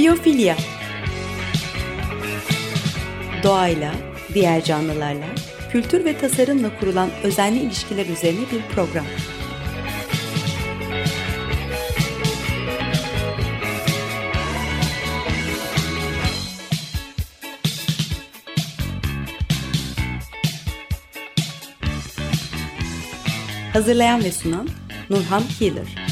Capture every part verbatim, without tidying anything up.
Biyofilya. Doğayla, diğer canlılarla, kültür ve tasarımla kurulan özenli ilişkiler üzerine bir program. Hazırlayan ve sunan Nurhan Healer.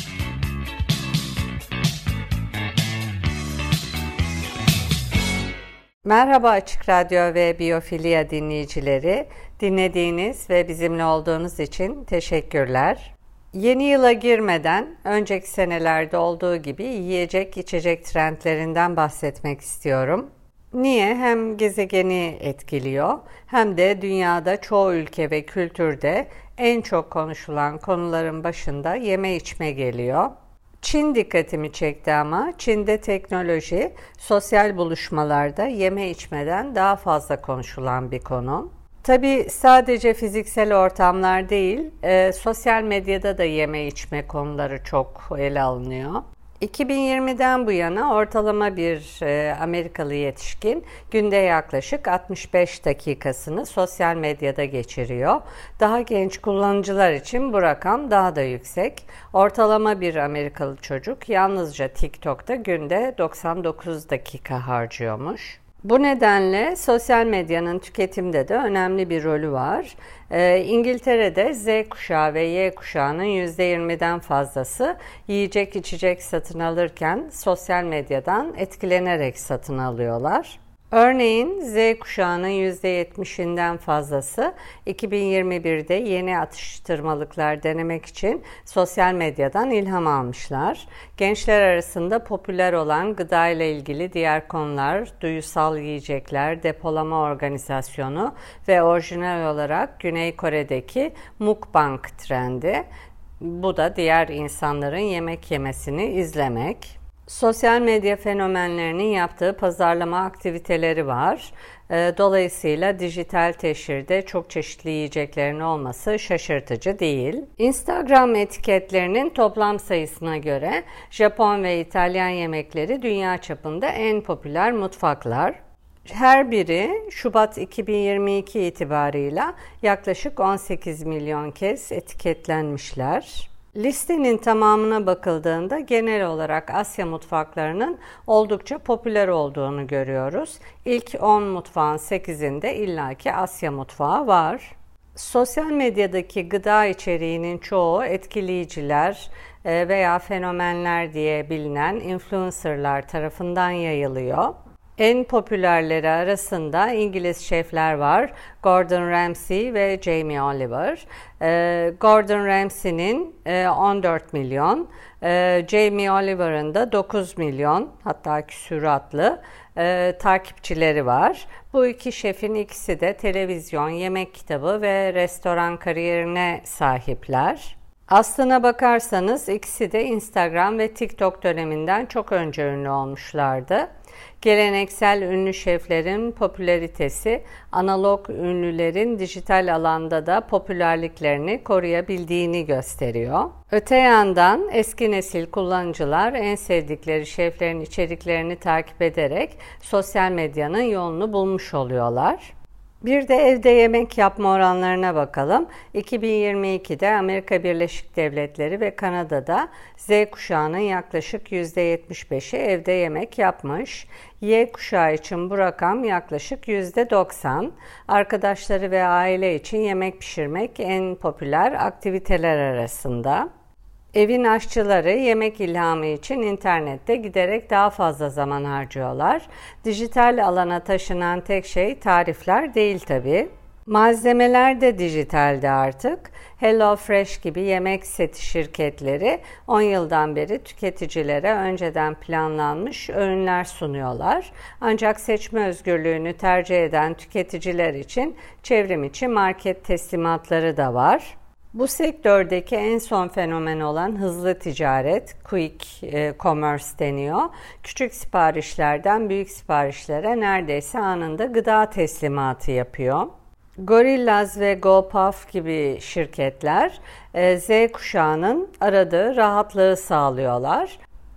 Merhaba Açık Radyo ve Biyofilya dinleyicileri. Dinlediğiniz ve bizimle olduğunuz için teşekkürler. Yeni yıla girmeden önceki senelerde olduğu gibi yiyecek içecek trendlerinden bahsetmek istiyorum. Niye? Hem gezegeni etkiliyor hem de dünyada çoğu ülke ve kültürde en çok konuşulan konuların başında yeme içme geliyor. Çin dikkatimi çekti ama Çin'de teknoloji, sosyal buluşmalarda yeme içmeden daha fazla konuşulan bir konu. Tabii sadece fiziksel ortamlar değil, e, sosyal medyada da yeme içme konuları çok ele alınıyor. iki bin yirmiden bu yana ortalama bir e, Amerikalı yetişkin günde yaklaşık altmış beş dakikasını sosyal medyada geçiriyor. Daha genç kullanıcılar için bu rakam daha da yüksek. Ortalama bir Amerikalı çocuk yalnızca TikTok'ta günde doksan dokuz dakika harcıyormuş. Bu nedenle sosyal medyanın tüketimde de önemli bir rolü var. Ee, İngiltere'de Z kuşağı ve Y kuşağının yüzde yirmiden fazlası yiyecek içecek satın alırken sosyal medyadan etkilenerek satın alıyorlar. Örneğin Z kuşağının yüzde yetmişinden fazlası iki bin yirmi birde yeni atıştırmalıklar denemek için sosyal medyadan ilham almışlar. Gençler arasında popüler olan gıda ile ilgili diğer konular, duyusal yiyecekler, depolama organizasyonu ve orijinal olarak Güney Kore'deki mukbang trendi. Bu da diğer insanların yemek yemesini izlemek. Sosyal medya fenomenlerinin yaptığı pazarlama aktiviteleri var. Dolayısıyla dijital teşhirde çok çeşitli yiyeceklerin olması şaşırtıcı değil. Instagram etiketlerinin toplam sayısına göre Japon ve İtalyan yemekleri dünya çapında en popüler mutfaklar. Her biri Şubat iki bin yirmi iki itibarıyla yaklaşık on sekiz milyon kez etiketlenmişler. Listenin tamamına bakıldığında genel olarak Asya mutfaklarının oldukça popüler olduğunu görüyoruz. İlk on mutfağın sekizinde illaki Asya mutfağı var. Sosyal medyadaki gıda içeriğinin çoğu etkileyiciler veya fenomenler diye bilinen influencerlar tarafından yayılıyor. En popülerleri arasında İngiliz şefler var. Gordon Ramsay ve Jamie Oliver. Ee, Gordon Ramsay'nin e, on dört milyon, e, Jamie Oliver'ın da dokuz milyon, hatta küsuratlı e, takipçileri var. Bu iki şefin ikisi de televizyon, yemek kitabı ve restoran kariyerine sahipler. Aslına bakarsanız ikisi de Instagram ve TikTok döneminden çok önce ünlü olmuşlardı. Geleneksel ünlü şeflerin popülaritesi, analog ünlülerin dijital alanda da popülerliklerini koruyabildiğini gösteriyor. Öte yandan eski nesil kullanıcılar en sevdikleri şeflerin içeriklerini takip ederek sosyal medyanın yolunu bulmuş oluyorlar. Bir de evde yemek yapma oranlarına bakalım. iki bin yirmi ikide Amerika Birleşik Devletleri ve Kanada'da Z kuşağının yaklaşık yüzde yetmiş beşi evde yemek yapmış. Y kuşağı için bu rakam yaklaşık yüzde doksan. Arkadaşları ve aile için yemek pişirmek en popüler aktiviteler arasında. Evin aşçıları yemek ilhamı için internette giderek daha fazla zaman harcıyorlar. Dijital alana taşınan tek şey tarifler değil tabii. Malzemeler de dijitalde artık. HelloFresh gibi yemek seti şirketleri on yıldan beri tüketicilere önceden planlanmış öğünler sunuyorlar. Ancak seçme özgürlüğünü tercih eden tüketiciler için çevrim içi market teslimatları da var. Bu sektördeki en son fenomen olan hızlı ticaret, quick commerce deniyor. Küçük siparişlerden büyük siparişlere neredeyse anında gıda teslimatı yapıyor. Gorillaz ve GoPuff gibi şirketler Z kuşağının aradığı rahatlığı sağlıyorlar.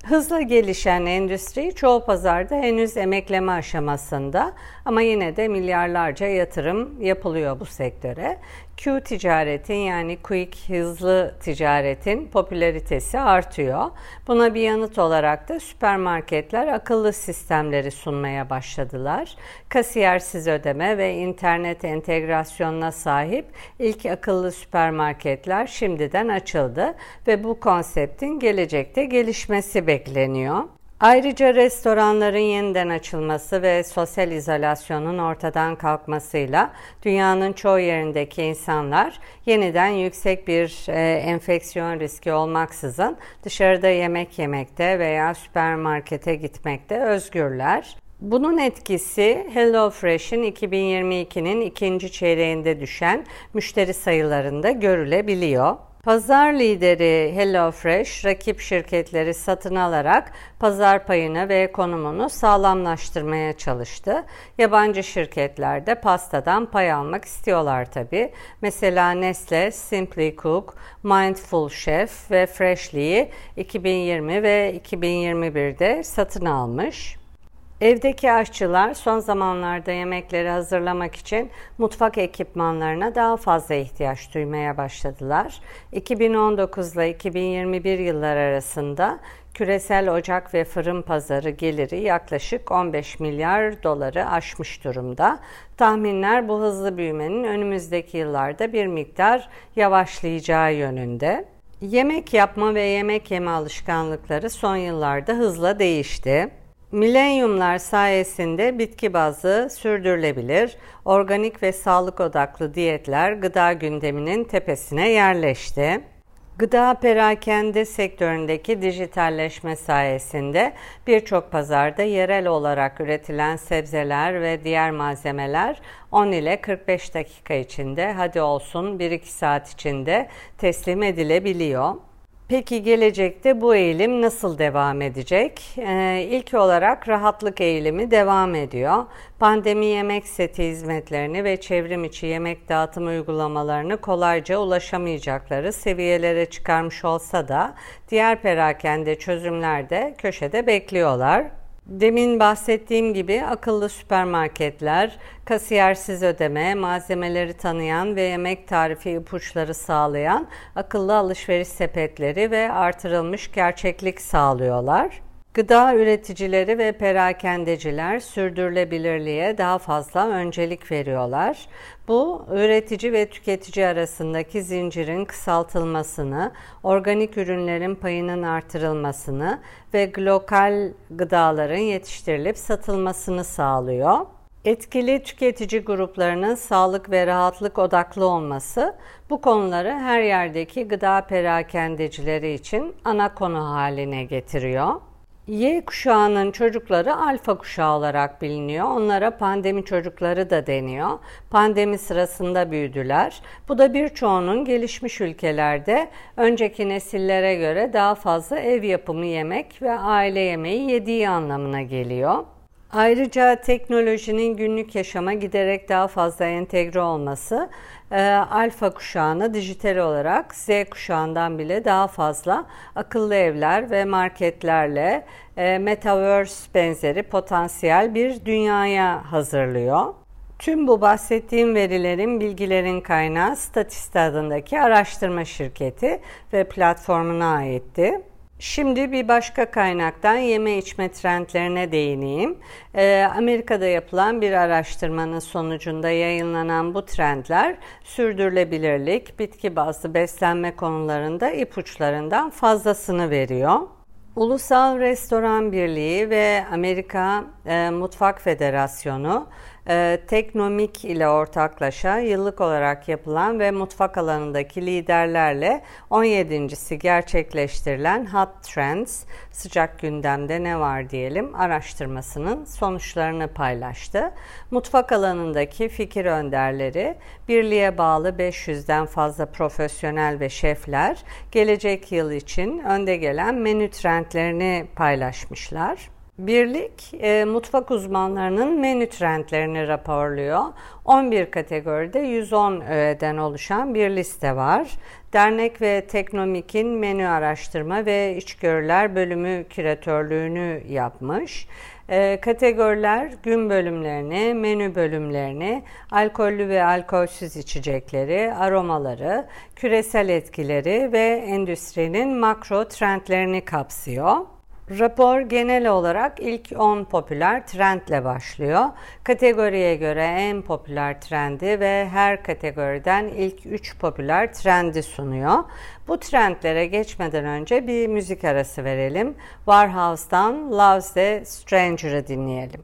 Hızla gelişen endüstri çoğu pazarda henüz emekleme aşamasında ama yine de milyarlarca yatırım yapılıyor bu sektöre. Q ticaretin yani quick, hızlı ticaretin popülaritesi artıyor. Buna bir yanıt olarak da süpermarketler akıllı sistemleri sunmaya başladılar. Kasiyersiz ödeme ve internet entegrasyonuna sahip ilk akıllı süpermarketler şimdiden açıldı ve bu konseptin gelecekte gelişmesi bekleniyor. Ayrıca restoranların yeniden açılması ve sosyal izolasyonun ortadan kalkmasıyla dünyanın çoğu yerindeki insanlar yeniden yüksek bir e, enfeksiyon riski olmaksızın dışarıda yemek yemekte veya süpermarkete gitmekte özgürler. Bunun etkisi HelloFresh'in iki bin yirmi ikinin ikinci çeyreğinde düşen müşteri sayılarında görülebiliyor. Pazar lideri HelloFresh, rakip şirketleri satın alarak pazar payını ve konumunu sağlamlaştırmaya çalıştı. Yabancı şirketler de pastadan pay almak istiyorlar tabii. Mesela Nestle, Simply Cook, Mindful Chef ve Freshly'yi iki bin yirmi ve iki bin yirmi birde satın almış. Evdeki aşçılar son zamanlarda yemekleri hazırlamak için mutfak ekipmanlarına daha fazla ihtiyaç duymaya başladılar. iki bin on dokuz ile iki bin yirmi bir yıllar arasında küresel ocak ve fırın pazarı geliri yaklaşık on beş milyar doları aşmış durumda. Tahminler bu hızlı büyümenin önümüzdeki yıllarda bir miktar yavaşlayacağı yönünde. Yemek yapma ve yemek yeme alışkanlıkları son yıllarda hızla değişti. Milenyumlar sayesinde bitki bazlı, sürdürülebilir, organik ve sağlık odaklı diyetler gıda gündeminin tepesine yerleşti. Gıda perakende sektöründeki dijitalleşme sayesinde birçok pazarda yerel olarak üretilen sebzeler ve diğer malzemeler on ile kırk beş dakika içinde, hadi olsun bir iki saat içinde teslim edilebiliyor. Peki gelecekte bu eğilim nasıl devam edecek? Ee, ilk olarak rahatlık eğilimi devam ediyor. Pandemi yemek seti hizmetlerini ve çevrim içi yemek dağıtım uygulamalarını kolayca ulaşamayacakları seviyelere çıkarmış olsa da diğer perakende çözümler de köşede bekliyorlar. Demin bahsettiğim gibi akıllı süpermarketler, kasiyersiz ödeme, malzemeleri tanıyan ve yemek tarifi ipuçları sağlayan akıllı alışveriş sepetleri ve artırılmış gerçeklik sağlıyorlar. Gıda üreticileri ve perakendeciler sürdürülebilirliğe daha fazla öncelik veriyorlar. Bu, üretici ve tüketici arasındaki zincirin kısaltılmasını, organik ürünlerin payının artırılmasını ve lokal gıdaların yetiştirilip satılmasını sağlıyor. Etkili tüketici gruplarının sağlık ve rahatlık odaklı olması bu konuları her yerdeki gıda perakendecileri için ana konu haline getiriyor. Y kuşağının çocukları alfa kuşağı olarak biliniyor. Onlara pandemi çocukları da deniyor. Pandemi sırasında büyüdüler. Bu da birçoğunun gelişmiş ülkelerde önceki nesillere göre daha fazla ev yapımı yemek ve aile yemeği yediği anlamına geliyor. Ayrıca teknolojinin günlük yaşama giderek daha fazla entegre olması e, alfa kuşağını dijital olarak Z kuşağından bile daha fazla akıllı evler ve marketlerle e, metaverse benzeri potansiyel bir dünyaya hazırlıyor. Tüm bu bahsettiğim verilerin, bilgilerin kaynağı Statista adındaki araştırma şirketi ve platformuna aitti. Şimdi bir başka kaynaktan yeme içme trendlerine değineyim. Ee, Amerika'da yapılan bir araştırmanın sonucunda yayınlanan bu trendler sürdürülebilirlik, bitki bazlı beslenme konularında ipuçlarından fazlasını veriyor. Ulusal Restoran Birliği ve Amerika e, Mutfak Federasyonu e, Teknomik ile ortaklaşa yıllık olarak yapılan ve mutfak alanındaki liderlerle on yedincisi gerçekleştirilen Hot Trends, sıcak gündemde ne var diyelim, araştırmasının sonuçlarını paylaştı. Mutfak alanındaki fikir önderleri, birliğe bağlı beş yüzden fazla profesyonel ve şefler gelecek yıl için önde gelen menü trendlerini paylaşmışlar. Birlik, e, mutfak uzmanlarının menü trendlerini raporluyor. on bir kategoride yüz on öğeden oluşan bir liste var. Dernek ve Teknomik'in menü araştırma ve içgörüler bölümü küratörlüğünü yapmış. E, kategoriler gün bölümlerini, menü bölümlerini, alkollü ve alkolsüz içecekleri, aromaları, küresel etkileri ve endüstrinin makro trendlerini kapsıyor. Rapor genel olarak ilk on popüler trendle başlıyor. Kategoriye göre en popüler trendi ve her kategoriden ilk üç popüler trendi sunuyor. Bu trendlere geçmeden önce bir müzik arası verelim. Warhouse'dan Love's the Stranger'ı dinleyelim.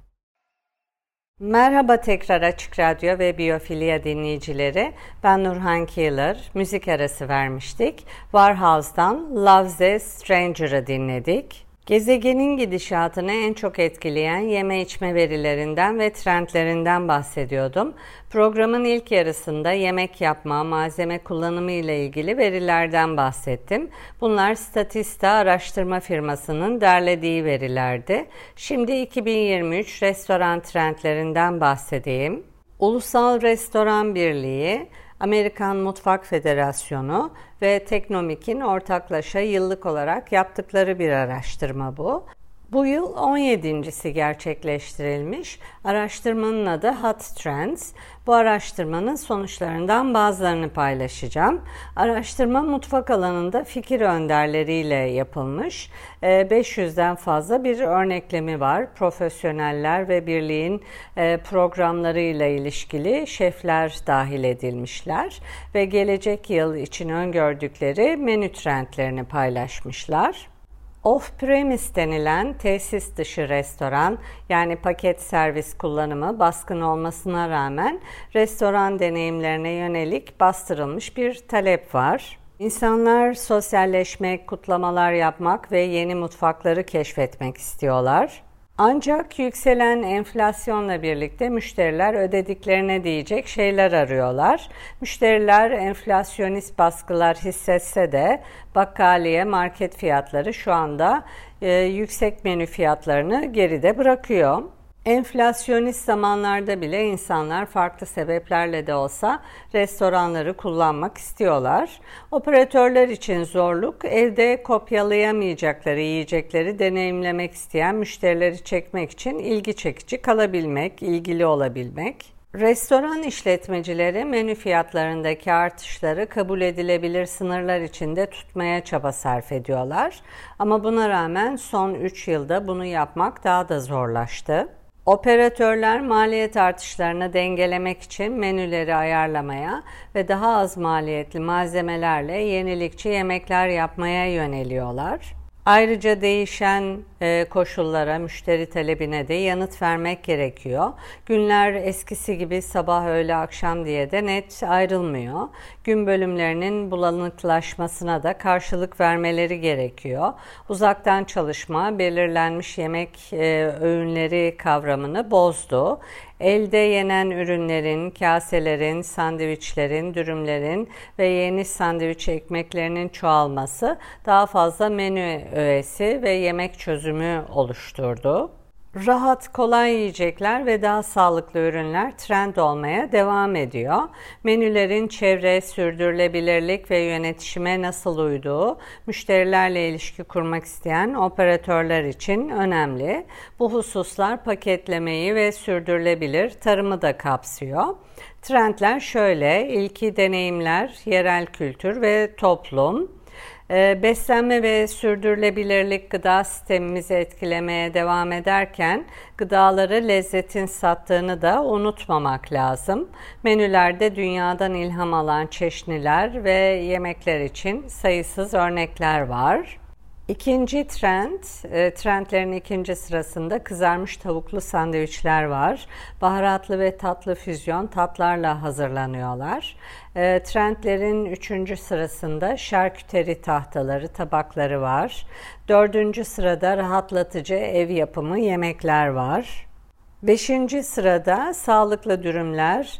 Merhaba tekrar Açık Radyo ve Biyofilya dinleyicileri. Ben Nurhan Keeler. Müzik arası vermiştik. Warhouse'dan Love's the Stranger'ı dinledik. Gezegenin gidişatını en çok etkileyen yeme içme verilerinden ve trendlerinden bahsediyordum. Programın ilk yarısında yemek yapma, malzeme kullanımı ile ilgili verilerden bahsettim. Bunlar Statista araştırma firmasının derlediği verilerdi. Şimdi iki bin yirmi üç restoran trendlerinden bahsedeyim. Ulusal Restoran Birliği, Amerikan Mutfak Federasyonu ve Teknomik'in ortaklaşa yıllık olarak yaptıkları bir araştırma bu. Bu yıl on yedincisi gerçekleştirilmiş. Araştırmanın adı Hot Trends. Bu araştırmanın sonuçlarından bazılarını paylaşacağım. Araştırma mutfak alanında fikir önderleriyle yapılmış. beş yüzden fazla bir örneklemi var. Profesyoneller ve birliğin programlarıyla ilişkili şefler dahil edilmişler ve gelecek yıl için öngördükleri menü trendlerini paylaşmışlar. Off-premise denilen tesis dışı restoran, yani paket servis kullanımı baskın olmasına rağmen restoran deneyimlerine yönelik bastırılmış bir talep var. İnsanlar sosyalleşmek, kutlamalar yapmak ve yeni mutfakları keşfetmek istiyorlar. Ancak yükselen enflasyonla birlikte müşteriler ödediklerine değecek şeyler arıyorlar. Müşteriler enflasyonist baskılar hissetse de bakkaliye market fiyatları şu anda e, yüksek menü fiyatlarını geride bırakıyor. Enflasyonist zamanlarda bile insanlar farklı sebeplerle de olsa restoranları kullanmak istiyorlar. Operatörler için zorluk, evde kopyalayamayacakları yiyecekleri deneyimlemek isteyen müşterileri çekmek için ilgi çekici kalabilmek, ilgili olabilmek. Restoran işletmecileri menü fiyatlarındaki artışları kabul edilebilir sınırlar içinde tutmaya çaba sarf ediyorlar. Ama buna rağmen son üç yılda bunu yapmak daha da zorlaştı. Operatörler maliyet artışlarını dengelemek için menüleri ayarlamaya ve daha az maliyetli malzemelerle yenilikçi yemekler yapmaya yöneliyorlar. Ayrıca değişen e, koşullara, müşteri talebine de yanıt vermek gerekiyor. Günler eskisi gibi sabah, öğle, akşam diye de net ayrılmıyor. Gün bölümlerinin bulanıklaşmasına da karşılık vermeleri gerekiyor. Uzaktan çalışma, belirlenmiş yemek e, öğünleri kavramını bozdu. Elde yenen ürünlerin, kaselerin, sandviçlerin, dürümlerin ve yeni sandviç ekmeklerinin çoğalması daha fazla menü öğesi ve yemek çözümü oluşturdu. Rahat, kolay yiyecekler ve daha sağlıklı ürünler trend olmaya devam ediyor. Menülerin çevre, sürdürülebilirlik ve yönetişime nasıl uyduğu, müşterilerle ilişki kurmak isteyen operatörler için önemli. Bu hususlar paketlemeyi ve sürdürülebilir tarımı da kapsıyor. Trendler şöyle: ilki deneyimler, yerel kültür ve toplum. Beslenme ve sürdürülebilirlik gıda sistemimizi etkilemeye devam ederken gıdaları lezzetin sattığını da unutmamak lazım. Menülerde dünyadan ilham alan çeşniler ve yemekler için sayısız örnekler var. İkinci trend, trendlerin ikinci sırasında kızarmış tavuklu sandviçler var. Baharatlı ve tatlı füzyon tatlarla hazırlanıyorlar. Trendlerin üçüncü sırasında şarküteri tahtaları, tabakları var. Dördüncü sırada rahatlatıcı ev yapımı yemekler var. Beşinci sırada sağlıklı dürümler,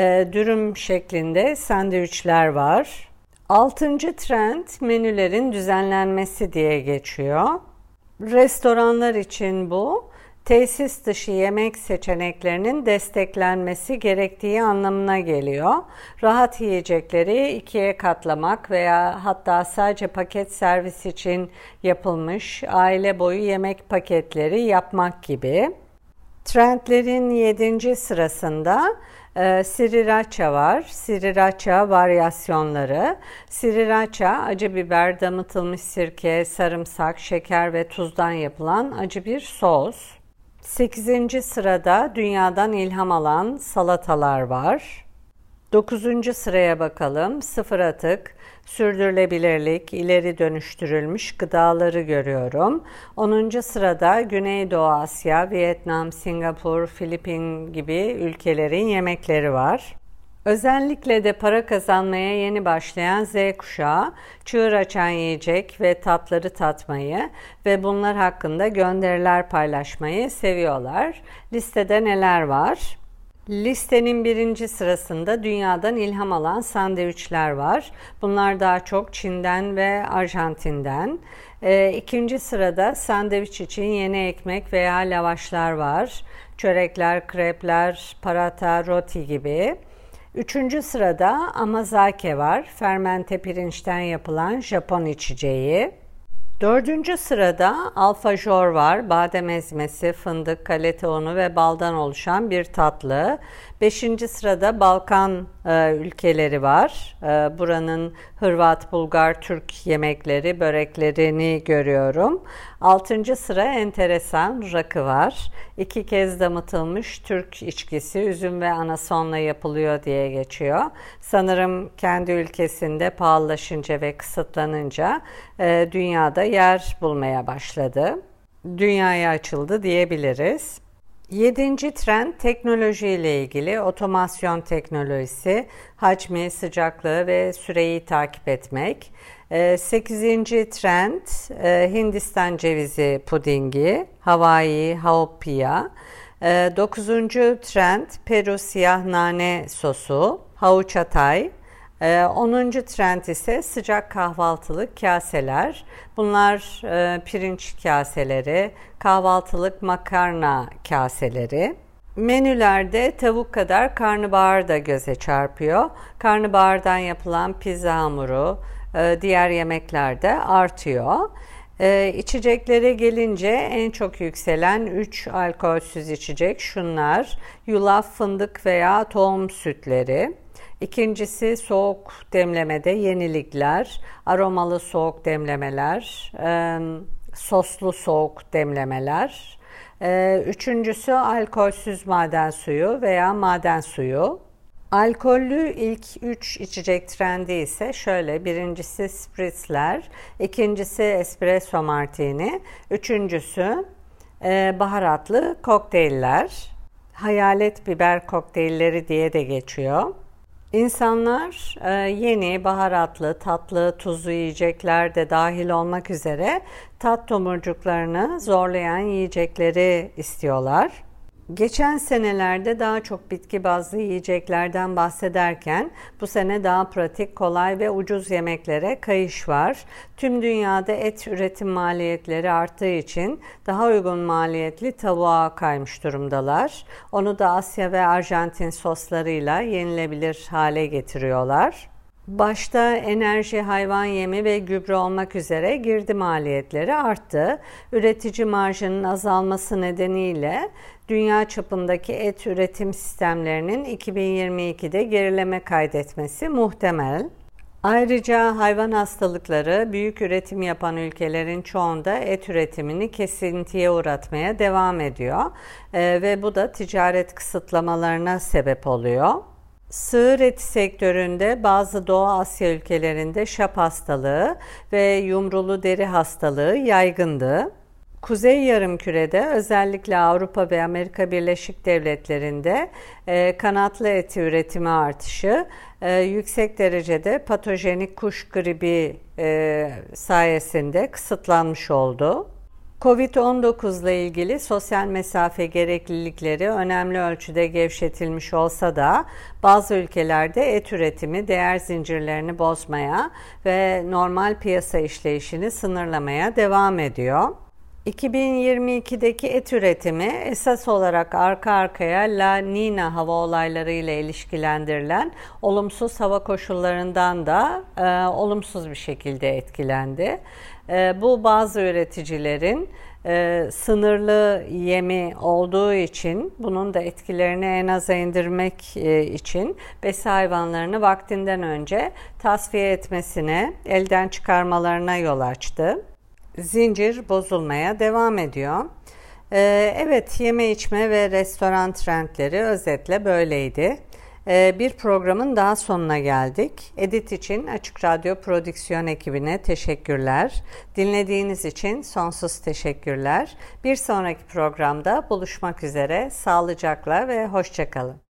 dürüm şeklinde sandviçler var. Altıncı trend menülerin düzenlenmesi diye geçiyor. Restoranlar için bu, tesis dışı yemek seçeneklerinin desteklenmesi gerektiği anlamına geliyor. Rahat yiyecekleri ikiye katlamak veya hatta sadece paket servis için yapılmış aile boyu yemek paketleri yapmak gibi. Trendlerin yedinci sırasında e, Sriracha var. Sriracha varyasyonları. Sriracha acı biber, damıtılmış sirke, sarımsak, şeker ve tuzdan yapılan acı bir sos. sekizinci sırada dünyadan ilham alan salatalar var. dokuzuncu sıraya bakalım. Sıfır atık, sürdürülebilirlik, ileri dönüştürülmüş gıdaları görüyorum. onuncu sırada Güneydoğu Asya, Vietnam, Singapur, Filipin gibi ülkelerin yemekleri var. Özellikle de para kazanmaya yeni başlayan Z kuşağı, çığır açan yiyecek ve tatları tatmayı ve bunlar hakkında gönderiler paylaşmayı seviyorlar. Listede neler var? Listenin birinci sırasında dünyadan ilham alan sandviçler var. Bunlar daha çok Çin'den ve Arjantin'den. E, ikinci sırada sandviç için yeni ekmek veya lavaşlar var. Çörekler, krepler, paratha, roti gibi. Üçüncü sırada amazake var. Fermente pirinçten yapılan Japon içeceği. Dördüncü sırada alfajor var. Badem ezmesi, fındık, galeta unu ve baldan oluşan bir tatlı. Beşinci sırada Balkan e, ülkeleri var. E, buranın Hırvat, Bulgar, Türk yemekleri, böreklerini görüyorum. Altıncı sıra enteresan rakı var. İki kez damıtılmış Türk içkisi, üzüm ve anasonla yapılıyor diye geçiyor. Sanırım kendi ülkesinde pahalılaşınca ve kısıtlanınca e, dünyada yer bulmaya başladı. Dünyaya açıldı diyebiliriz. Yedinci trend teknoloji ile ilgili. Otomasyon teknolojisi, hacmi, sıcaklığı ve süreyi takip etmek. Sekizinci trend Hindistan cevizi pudingi, Hawaii haupia. Dokuzuncu trend Peru siyah nane sosu, havuç atay. Ee, onuncu trend ise sıcak kahvaltılık kaseler. Bunlar e, pirinç kaseleri, kahvaltılık makarna kaseleri. Menülerde tavuk kadar karnabahar da göze çarpıyor. Karnabahardan yapılan pizza hamuru, e, diğer yemekler de artıyor. E, içeceklere gelince en çok yükselen üç alkolsüz içecek şunlar: yulaf, fındık veya tohum sütleri. İkincisi soğuk demlemede yenilikler, aromalı soğuk demlemeler, e, soslu soğuk demlemeler. E, üçüncüsü alkolsüz maden suyu veya maden suyu. Alkollü ilk üç içecek trendi ise şöyle: birincisi spritzler, ikincisi espresso martini, üçüncüsü e, baharatlı kokteyller, hayalet biber kokteylleri diye de geçiyor. İnsanlar e, yeni, baharatlı, tatlı, tuzlu yiyecekler de dahil olmak üzere tat tomurcuklarını zorlayan yiyecekleri istiyorlar. Geçen senelerde daha çok bitki bazlı yiyeceklerden bahsederken bu sene daha pratik, kolay ve ucuz yemeklere kayış var. Tüm dünyada et üretim maliyetleri arttığı için daha uygun maliyetli tavuğa kaymış durumdalar. Onu da Asya ve Arjantin soslarıyla yenilebilir hale getiriyorlar. Başta enerji, hayvan yemi ve gübre olmak üzere girdi maliyetleri arttı. Üretici marjının azalması nedeniyle dünya çapındaki et üretim sistemlerinin iki bin yirmi ikide gerileme kaydetmesi muhtemel. Ayrıca hayvan hastalıkları büyük üretim yapan ülkelerin çoğunda et üretimini kesintiye uğratmaya devam ediyor ee, ve bu da ticaret kısıtlamalarına sebep oluyor. Sığır eti sektöründe bazı Doğu Asya ülkelerinde şap hastalığı ve yumrulu deri hastalığı yaygındı. Kuzey Yarımküre'de, özellikle Avrupa ve Amerika Birleşik Devletleri'nde e, kanatlı eti üretimi artışı e, yüksek derecede patojenik kuş gribi e, sayesinde kısıtlanmış oldu. kovid on dokuz ile ilgili sosyal mesafe gereklilikleri önemli ölçüde gevşetilmiş olsa da bazı ülkelerde et üretimi değer zincirlerini bozmaya ve normal piyasa işleyişini sınırlamaya devam ediyor. iki bin yirmi ikideki et üretimi esas olarak arka arkaya La Niña hava olayları ile ilişkilendirilen olumsuz hava koşullarından da e, olumsuz bir şekilde etkilendi. E, bu bazı üreticilerin e, sınırlı yemi olduğu için, bunun da etkilerini en aza indirmek e, için besi hayvanlarını vaktinden önce tasfiye etmesine, elden çıkarmalarına yol açtı. Zincir bozulmaya devam ediyor. Ee, evet, yeme içme ve restoran trendleri özetle böyleydi. Ee, bir programın daha sonuna geldik. Edit için Açık Radyo Prodüksiyon ekibine teşekkürler. Dinlediğiniz için sonsuz teşekkürler. Bir sonraki programda buluşmak üzere. Sağlıcakla ve hoşça kalın.